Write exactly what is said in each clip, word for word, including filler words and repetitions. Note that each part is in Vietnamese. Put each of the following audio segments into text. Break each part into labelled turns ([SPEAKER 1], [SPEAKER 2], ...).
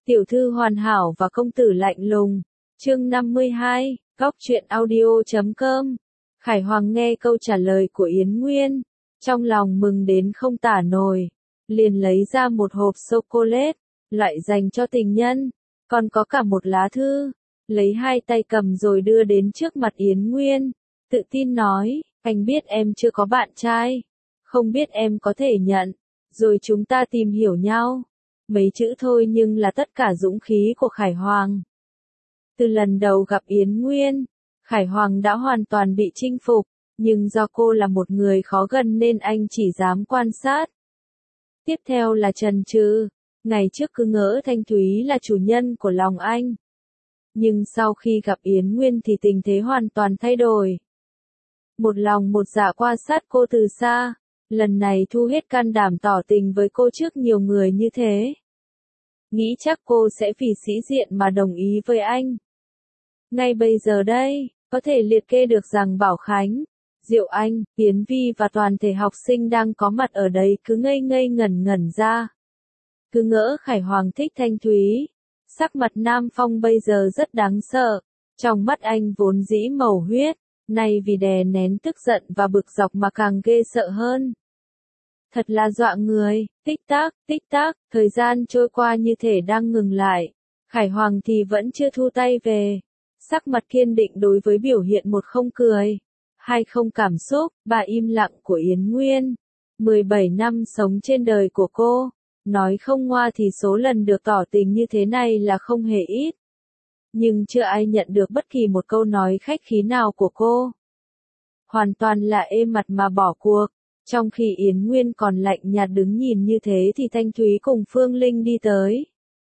[SPEAKER 1] Tiểu thư hoàn hảo và công tử lạnh lùng. Chương năm mươi hai, Góc truyện audio chấm com. Khải Hoàng nghe câu trả lời của Yến Nguyên, trong lòng mừng đến không tả nổi, liền lấy ra một hộp sô-cô-lết, loại dành cho tình nhân, còn có cả một lá thư, lấy hai tay cầm rồi đưa đến trước mặt Yến Nguyên, tự tin nói, anh biết em chưa có bạn trai, không biết em có thể nhận, rồi chúng ta tìm hiểu nhau. Mấy chữ thôi nhưng là tất cả dũng khí của Khải Hoàng. Từ lần đầu gặp Yến Nguyên, Khải Hoàng đã hoàn toàn bị chinh phục, nhưng do cô là một người khó gần nên anh chỉ dám quan sát. Tiếp theo là chần chừ, ngày trước cứ ngỡ Thanh Thúy là chủ nhân của lòng anh. Nhưng sau khi gặp Yến Nguyên thì tình thế hoàn toàn thay đổi. Một lòng một dạ quan sát cô từ xa, lần này thu hết can đảm tỏ tình với cô trước nhiều người như thế. Nghĩ chắc cô sẽ vì sĩ diện mà đồng ý với anh. Ngay bây giờ đây, có thể liệt kê được rằng Bảo Khánh, Diệu Anh, Yến Vi và toàn thể học sinh đang có mặt ở đây cứ ngây ngây ngẩn ngẩn ra. Cứ ngỡ Khải Hoàng thích Thanh Thúy. Sắc mặt Nam Phong bây giờ rất đáng sợ. Trong mắt anh vốn dĩ màu huyết, nay vì đè nén tức giận và bực dọc mà càng ghê sợ hơn. Thật là dọa người, tích tắc, tích tắc, thời gian trôi qua như thể đang ngừng lại. Khải Hoàng thì vẫn chưa thu tay về. Sắc mặt kiên định đối với biểu hiện một không cười, hai không cảm xúc, ba im lặng của Yến Nguyên. mười bảy năm sống trên đời của cô, nói không ngoa thì số lần được tỏ tình như thế này là không hề ít. Nhưng chưa ai nhận được bất kỳ một câu nói khách khí nào của cô. Hoàn toàn là êm mặt mà bỏ cuộc. Trong khi Yến Nguyên còn lạnh nhạt đứng nhìn như thế thì Thanh Thúy cùng Phương Linh đi tới.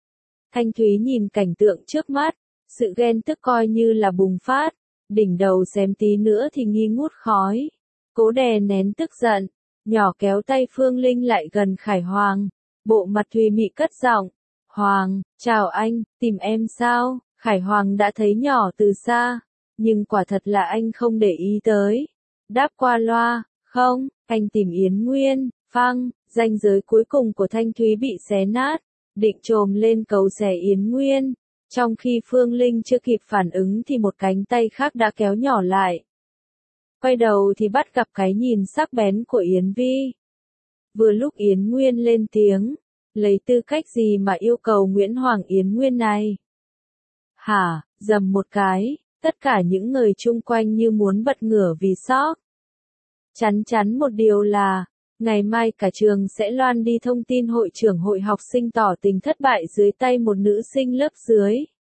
[SPEAKER 1] Thanh Thúy nhìn cảnh tượng trước mắt, sự ghen tức coi như là bùng phát, đỉnh đầu xém tí nữa thì nghi ngút khói. Cố đè nén tức giận, nhỏ kéo tay Phương Linh lại gần Khải Hoàng, bộ mặt thùy mị cất giọng, Hoàng, chào anh, tìm em sao? Khải Hoàng đã thấy nhỏ từ xa, nhưng quả thật là anh không để ý tới. Đáp qua loa, không, anh tìm Yến Nguyên, phăng, ranh giới cuối cùng của Thanh Thúy bị xé nát, định trồm lên cầu xẻ Yến Nguyên. Trong khi Phương Linh chưa kịp phản ứng thì một cánh tay khác đã kéo nhỏ lại. Quay đầu thì bắt gặp cái nhìn sắc bén của Yến Vi. Vừa lúc Yến Nguyên lên tiếng, lấy tư cách gì mà yêu cầu Nguyễn Hoàng Yến Nguyên này? Hả, dầm một cái, tất cả những người chung quanh như muốn bật ngửa vì sốc. Chắn chắn một điều là, ngày mai cả trường sẽ loan đi thông tin hội trưởng hội học sinh tỏ tình thất bại dưới tay một nữ sinh lớp dưới.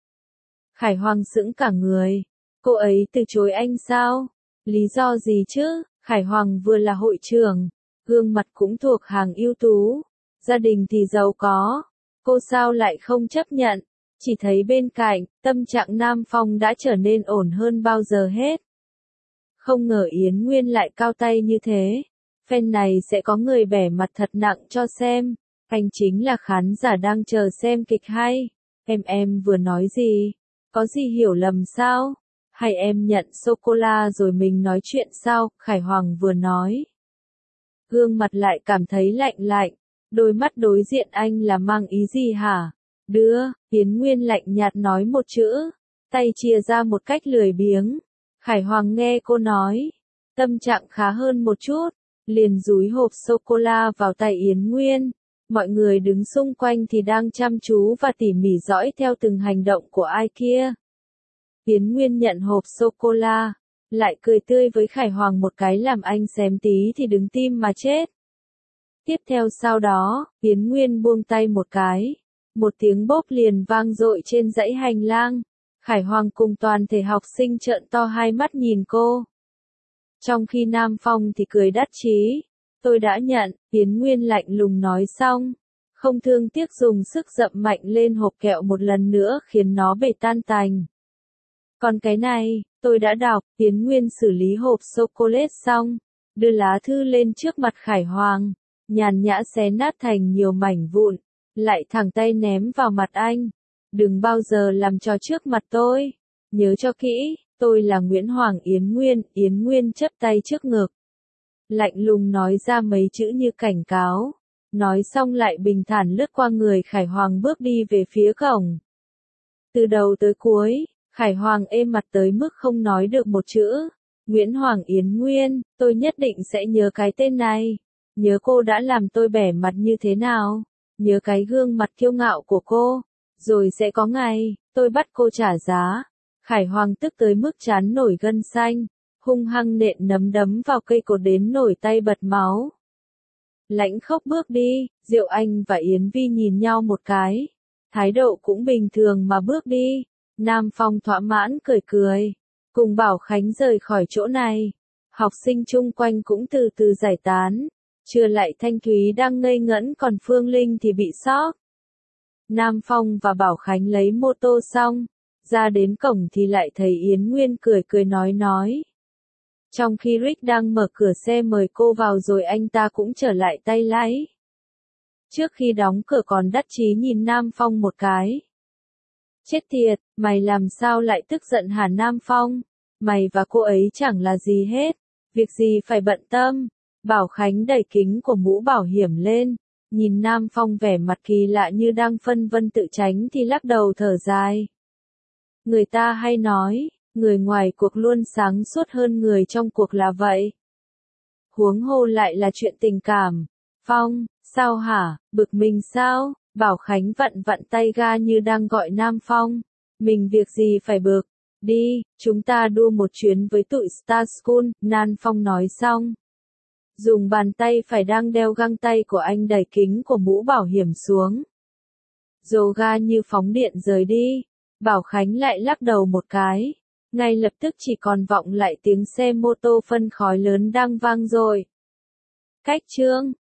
[SPEAKER 1] Khải Hoàng sững cả người. Cô ấy từ chối anh sao? Lý do gì chứ? Khải Hoàng vừa là hội trưởng, gương mặt cũng thuộc hàng ưu tú, gia đình thì giàu có. Cô sao lại không chấp nhận? Chỉ thấy bên cạnh, tâm trạng Nam Phong đã trở nên ổn hơn bao giờ hết. Không ngờ Yến Nguyên lại cao tay như thế. Phen này sẽ có người bẻ mặt thật nặng cho xem. Anh chính là khán giả đang chờ xem kịch hay. Em em vừa nói gì? Có gì hiểu lầm sao? Hay em nhận sô-cô-la rồi mình nói chuyện sao? Khải Hoàng vừa nói. Gương mặt lại cảm thấy lạnh lạnh. Đôi mắt đối diện anh là mang ý gì hả? Đưa, Yến Nguyên lạnh nhạt nói một chữ. Tay chia ra một cách lười biếng. Khải Hoàng nghe cô nói. Tâm trạng khá hơn một chút. Liền dúi hộp sô-cô-la vào tay Yến Nguyên. Mọi người đứng xung quanh thì đang chăm chú và tỉ mỉ dõi theo từng hành động của ai kia. Yến Nguyên nhận hộp sô-cô-la, lại cười tươi với Khải Hoàng một cái làm anh xém tí thì đứng tim mà chết. Tiếp theo sau đó, Yến Nguyên buông tay một cái. Một tiếng bốp liền vang dội trên dãy hành lang. Khải Hoàng cùng toàn thể học sinh trợn to hai mắt nhìn cô. Trong khi Nam Phong thì cười đắc chí. Tôi đã nhận, Yến Nguyên lạnh lùng nói xong. Không thương tiếc dùng sức dậm mạnh lên hộp kẹo một lần nữa khiến nó bể tan tành. Còn cái này, tôi đã đọc, Yến Nguyên xử lý hộp sô-cô-lết xong. Đưa lá thư lên trước mặt Khải Hoàng. Nhàn nhã xé nát thành nhiều mảnh vụn. Lại thẳng tay ném vào mặt anh. Đừng bao giờ làm trò trước mặt tôi. Nhớ cho kỹ, tôi là Nguyễn Hoàng Yến Nguyên. Yến Nguyên chắp tay trước ngực. Lạnh lùng nói ra mấy chữ như cảnh cáo. Nói xong lại bình thản lướt qua người Khải Hoàng bước đi về phía cổng. Từ đầu tới cuối, Khải Hoàng êm mặt tới mức không nói được một chữ. Nguyễn Hoàng Yến Nguyên, tôi nhất định sẽ nhớ cái tên này. Nhớ cô đã làm tôi bẻ mặt như thế nào. Nhớ cái gương mặt kiêu ngạo của cô. Rồi sẽ có ngày, tôi bắt cô trả giá. Khải Hoàng tức tới mức trán nổi gân xanh. Hung hăng nện nấm đấm vào cây cột đến nổi tay bật máu. Lãnh Khốc bước đi, Diệu Anh và Yến Vi nhìn nhau một cái. Thái độ cũng bình thường mà bước đi. Nam Phong thỏa mãn cười cười. Cùng Bảo Khánh rời khỏi chỗ này. Học sinh chung quanh cũng từ từ giải tán. Trưa lại Thanh Thúy đang ngây ngẩn còn Phương Linh thì bị sốc. Nam Phong và Bảo Khánh lấy mô tô xong. Ra đến cổng thì lại thấy Yến Nguyên cười cười nói nói. Trong khi Rick đang mở cửa xe mời cô vào rồi anh ta cũng trở lại tay lái. Trước khi đóng cửa còn đắc chí nhìn Nam Phong một cái. Chết tiệt, mày làm sao lại tức giận hả Nam Phong? Mày và cô ấy chẳng là gì hết, việc gì phải bận tâm. Bảo Khánh đẩy kính của mũ bảo hiểm lên, nhìn Nam Phong vẻ mặt kỳ lạ như đang phân vân tự tránh thì lắc đầu thở dài. Người ta hay nói, người ngoài cuộc luôn sáng suốt hơn người trong cuộc là vậy. Huống hồ lại là chuyện tình cảm. Phong, sao hả, bực mình sao? Bảo Khánh vặn vặn tay ga như đang gọi Nam Phong. Mình việc gì phải bực? Đi, chúng ta đua một chuyến với tụi Star School, Nam Phong nói xong. Dùng bàn tay phải đang đeo găng tay của anh đẩy kính của mũ bảo hiểm xuống. Dồ ga như phóng điện rời đi. Bảo Khánh lại lắc đầu một cái. Ngay lập tức chỉ còn vọng lại tiếng xe mô tô phân khói lớn đang vang rồi. Cách chương